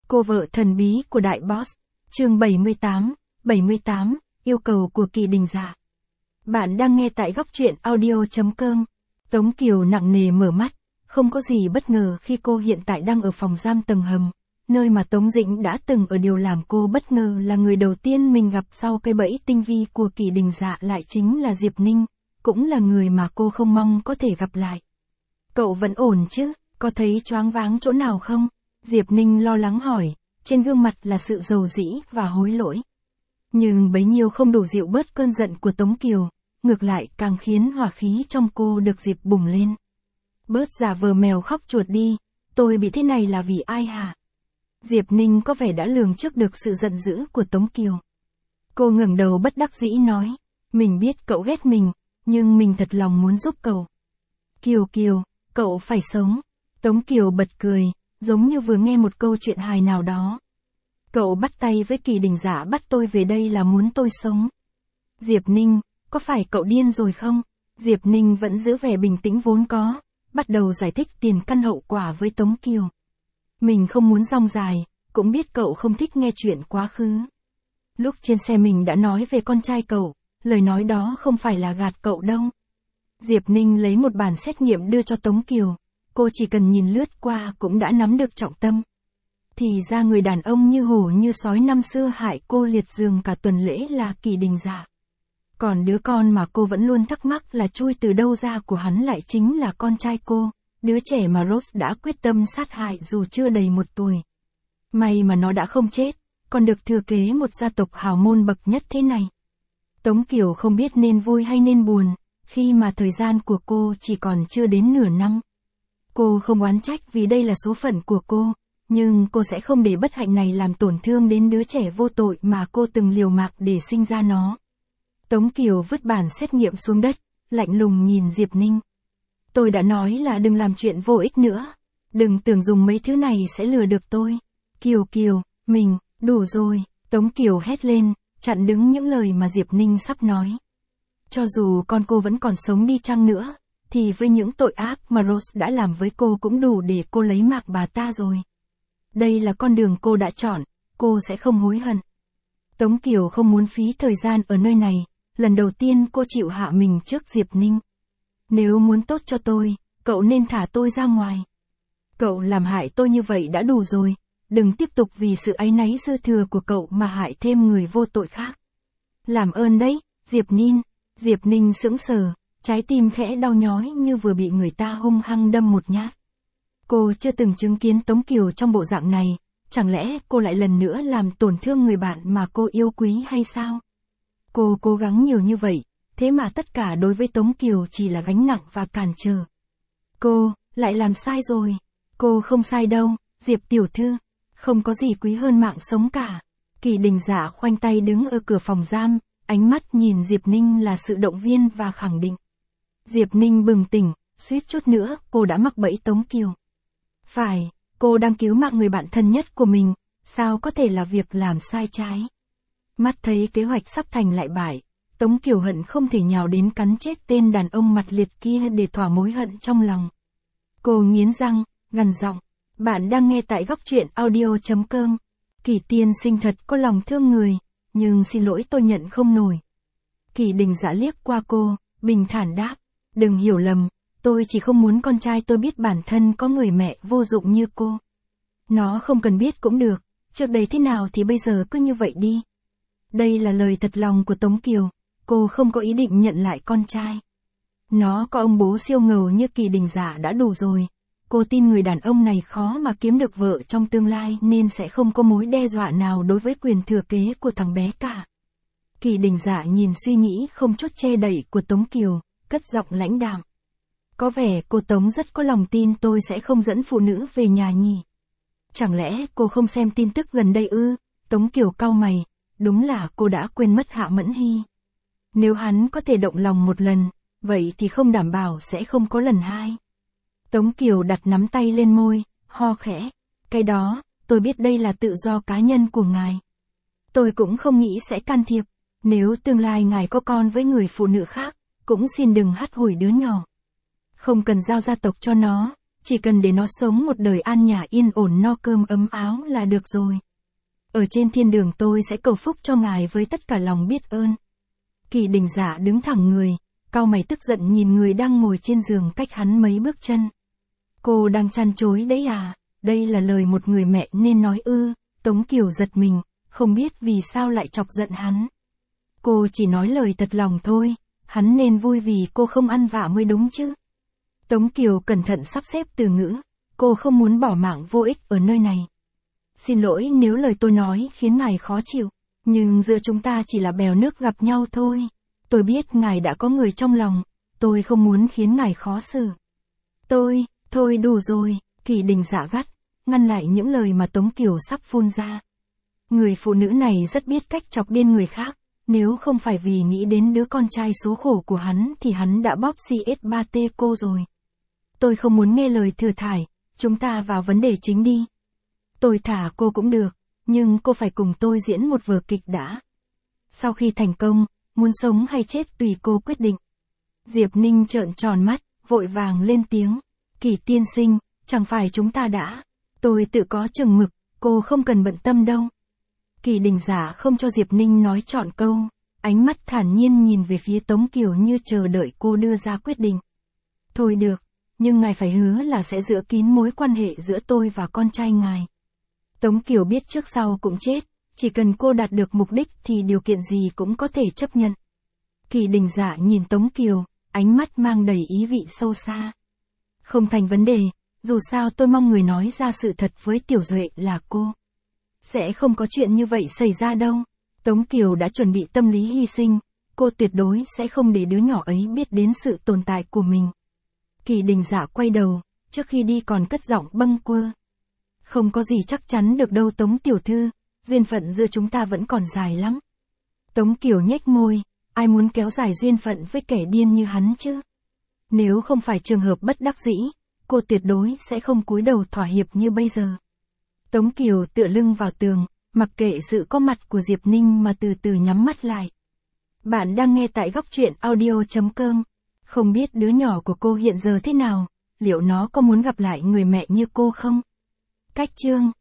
Cô vợ thần bí của đại boss. Chương 78, yêu cầu của Kỳ Đình Dạ. Bạn đang nghe tại góc truyện audio.com. Tống Kiều nặng nề mở mắt, không có gì bất ngờ khi cô hiện tại đang ở phòng giam tầng hầm, nơi mà Tống Dĩnh đã từng ở. Điều làm cô bất ngờ là người đầu tiên mình gặp sau cái bẫy tinh vi của Kỳ Đình Dạ lại chính là Diệp Ninh, cũng là người mà cô không mong có thể gặp lại. Cậu vẫn ổn chứ, có thấy choáng váng chỗ nào không? Diệp Ninh lo lắng hỏi, trên gương mặt là sự dầu dĩ và hối lỗi. Nhưng bấy nhiêu không đủ dịu bớt cơn giận của Tống Kiều, ngược lại càng khiến hỏa khí trong cô được dịp bùng lên. Bớt giả vờ mèo khóc chuột đi, tôi bị thế này là vì ai hả? Diệp Ninh có vẻ đã lường trước được sự giận dữ của Tống Kiều. Cô ngẩng đầu bất đắc dĩ nói, mình biết cậu ghét mình, nhưng mình thật lòng muốn giúp cậu. Kiều, cậu phải sống. Tống Kiều bật cười, giống như vừa nghe một câu chuyện hài nào đó. Cậu bắt tay với Kỳ Đình Dạ bắt tôi về đây là muốn tôi sống. Diệp Ninh, có phải cậu điên rồi không? Diệp Ninh vẫn giữ vẻ bình tĩnh vốn có, bắt đầu giải thích tiền căn hậu quả với Tống Kiều. Mình không muốn rong dài, cũng biết cậu không thích nghe chuyện quá khứ. Lúc trên xe mình đã nói về con trai cậu, lời nói đó không phải là gạt cậu đâu. Diệp Ninh lấy một bản xét nghiệm đưa cho Tống Kiều, cô chỉ cần nhìn lướt qua cũng đã nắm được trọng tâm. Thì ra người đàn ông như hổ như sói năm xưa hại cô liệt giường cả tuần lễ là Kỳ Đình Dạ. Còn đứa con mà cô vẫn luôn thắc mắc là chui từ đâu ra của hắn lại chính là con trai cô, đứa trẻ mà Rose đã quyết tâm sát hại dù chưa đầy 1 tuổi. May mà nó đã không chết, còn được thừa kế một gia tộc hào môn bậc nhất thế này. Tống Kiều không biết nên vui hay nên buồn, khi mà thời gian của cô chỉ còn chưa đến nửa năm. Cô không oán trách vì đây là số phận của cô, nhưng cô sẽ không để bất hạnh này làm tổn thương đến đứa trẻ vô tội mà cô từng liều mạng để sinh ra nó. Tống Kiều vứt bản xét nghiệm xuống đất, lạnh lùng nhìn Diệp Ninh. Tôi đã nói là đừng làm chuyện vô ích nữa. Đừng tưởng dùng mấy thứ này sẽ lừa được tôi. Kiều, mình, đủ rồi. Tống Kiều hét lên, chặn đứng những lời mà Diệp Ninh sắp nói. Cho dù con cô vẫn còn sống đi chăng nữa, thì với những tội ác mà Rose đã làm với cô cũng đủ để cô lấy mạng bà ta rồi. Đây là con đường cô đã chọn, cô sẽ không hối hận. Tống Kiều không muốn phí thời gian ở nơi này, lần đầu tiên cô chịu hạ mình trước Diệp Ninh. Nếu muốn tốt cho tôi, cậu nên thả tôi ra ngoài. Cậu làm hại tôi như vậy đã đủ rồi, đừng tiếp tục vì sự áy náy dư thừa của cậu mà hại thêm người vô tội khác. Làm ơn đấy, Diệp Ninh sững sờ, trái tim khẽ đau nhói như vừa bị người ta hung hăng đâm một nhát. Cô chưa từng chứng kiến Tống Kiều trong bộ dạng này, chẳng lẽ cô lại lần nữa làm tổn thương người bạn mà cô yêu quý hay sao? Cô cố gắng nhiều như vậy, thế mà tất cả đối với Tống Kiều chỉ là gánh nặng và cản trở. Cô, lại làm sai rồi. Cô không sai đâu, Diệp tiểu thư, không có gì quý hơn mạng sống cả. Kỳ Đình Dạ khoanh tay đứng ở cửa phòng giam, ánh mắt nhìn Diệp Ninh là sự động viên và khẳng định. Diệp Ninh bừng tỉnh, suýt chút nữa cô đã mắc bẫy Tống Kiều. Phải, cô đang cứu mạng người bạn thân nhất của mình, sao có thể là việc làm sai trái. Mắt thấy kế hoạch sắp thành lại bại, Tống Kiều hận không thể nhào đến cắn chết tên đàn ông mặt liệt kia để thỏa mối hận trong lòng. Cô nghiến răng, gằn giọng, bạn đang nghe tại góc truyện audio.com. Kỳ tiên sinh thật có lòng thương người, nhưng xin lỗi tôi nhận không nổi. Kỳ Đình Dạ liếc qua cô, bình thản đáp, đừng hiểu lầm, tôi chỉ không muốn con trai tôi biết bản thân có người mẹ vô dụng như cô. Nó không cần biết cũng được, trước đây thế nào thì bây giờ cứ như vậy đi. Đây là lời thật lòng của Tống Kiều, cô không có ý định nhận lại con trai. Nó có ông bố siêu ngầu như Kỳ Đình Dạ đã đủ rồi. Cô tin người đàn ông này khó mà kiếm được vợ trong tương lai nên sẽ không có mối đe dọa nào đối với quyền thừa kế của thằng bé cả. Kỳ Đình Dạ nhìn suy nghĩ không chút che đậy của Tống Kiều, cất giọng lãnh đạm. Có vẻ cô Tống rất có lòng tin tôi sẽ không dẫn phụ nữ về nhà nhỉ. Chẳng lẽ cô không xem tin tức gần đây ư? Tống Kiều cau mày, đúng là cô đã quên mất Hạ Mẫn Hy. Nếu hắn có thể động lòng một lần, vậy thì không đảm bảo sẽ không có lần hai. Tống Kiều đặt nắm tay lên môi, ho khẽ. Cái đó, tôi biết đây là tự do cá nhân của ngài. Tôi cũng không nghĩ sẽ can thiệp. Nếu tương lai ngài có con với người phụ nữ khác, cũng xin đừng hắt hủi đứa nhỏ. Không cần giao gia tộc cho nó, chỉ cần để nó sống một đời an nhàn yên ổn no cơm ấm áo là được rồi. Ở trên thiên đường tôi sẽ cầu phúc cho ngài với tất cả lòng biết ơn. Kỳ Đình Dạ đứng thẳng người, cau mày tức giận nhìn người đang ngồi trên giường cách hắn mấy bước chân. Cô đang chăn chối đấy à, đây là lời một người mẹ nên nói ư? Tống Kiều giật mình, không biết vì sao lại chọc giận hắn. Cô chỉ nói lời thật lòng thôi, hắn nên vui vì cô không ăn vạ mới đúng chứ. Tống Kiều cẩn thận sắp xếp từ ngữ, cô không muốn bỏ mạng vô ích ở nơi này. Xin lỗi nếu lời tôi nói khiến ngài khó chịu, nhưng giữa chúng ta chỉ là bèo nước gặp nhau thôi. Tôi biết ngài đã có người trong lòng, tôi không muốn khiến ngài khó xử. Thôi đủ rồi, Kỳ Đình Dạ gắt, ngăn lại những lời mà Tống Kiều sắp phun ra. Người phụ nữ này rất biết cách chọc điên người khác, nếu không phải vì nghĩ đến đứa con trai số khổ của hắn thì hắn đã bóp CS3T cô rồi. Tôi không muốn nghe lời thừa thải, chúng ta vào vấn đề chính đi. Tôi thả cô cũng được, nhưng cô phải cùng tôi diễn một vở kịch đã. Sau khi thành công, muốn sống hay chết tùy cô quyết định. Diệp Ninh trợn tròn mắt, vội vàng lên tiếng. Kỳ tiên sinh, chẳng phải chúng ta đã. Tôi tự có chừng mực, cô không cần bận tâm đâu. Kỳ Đình Dạ không cho Diệp Ninh nói trọn câu, ánh mắt thản nhiên nhìn về phía Tống Kiều như chờ đợi cô đưa ra quyết định. Thôi được, nhưng ngài phải hứa là sẽ giữ kín mối quan hệ giữa tôi và con trai ngài. Tống Kiều biết trước sau cũng chết, chỉ cần cô đạt được mục đích thì điều kiện gì cũng có thể chấp nhận. Kỳ Đình Dạ nhìn Tống Kiều, ánh mắt mang đầy ý vị sâu xa. Không thành vấn đề, dù sao tôi mong người nói ra sự thật với Tiểu Duệ là cô. Sẽ không có chuyện như vậy xảy ra đâu. Tống Kiều đã chuẩn bị tâm lý hy sinh, cô tuyệt đối sẽ không để đứa nhỏ ấy biết đến sự tồn tại của mình. Kỳ Đình Dạ quay đầu, trước khi đi còn cất giọng bâng quơ. Không có gì chắc chắn được đâu Tống tiểu thư, duyên phận giữa chúng ta vẫn còn dài lắm. Tống Kiều nhếch môi, ai muốn kéo dài duyên phận với kẻ điên như hắn chứ? Nếu không phải trường hợp bất đắc dĩ, cô tuyệt đối sẽ không cúi đầu thỏa hiệp như bây giờ. Tống Kiều tựa lưng vào tường, mặc kệ sự có mặt của Diệp Ninh mà từ từ nhắm mắt lại. Bạn đang nghe tại góc truyện audio.com. Không biết đứa nhỏ của cô hiện giờ thế nào, liệu nó có muốn gặp lại người mẹ như cô không? Cách chương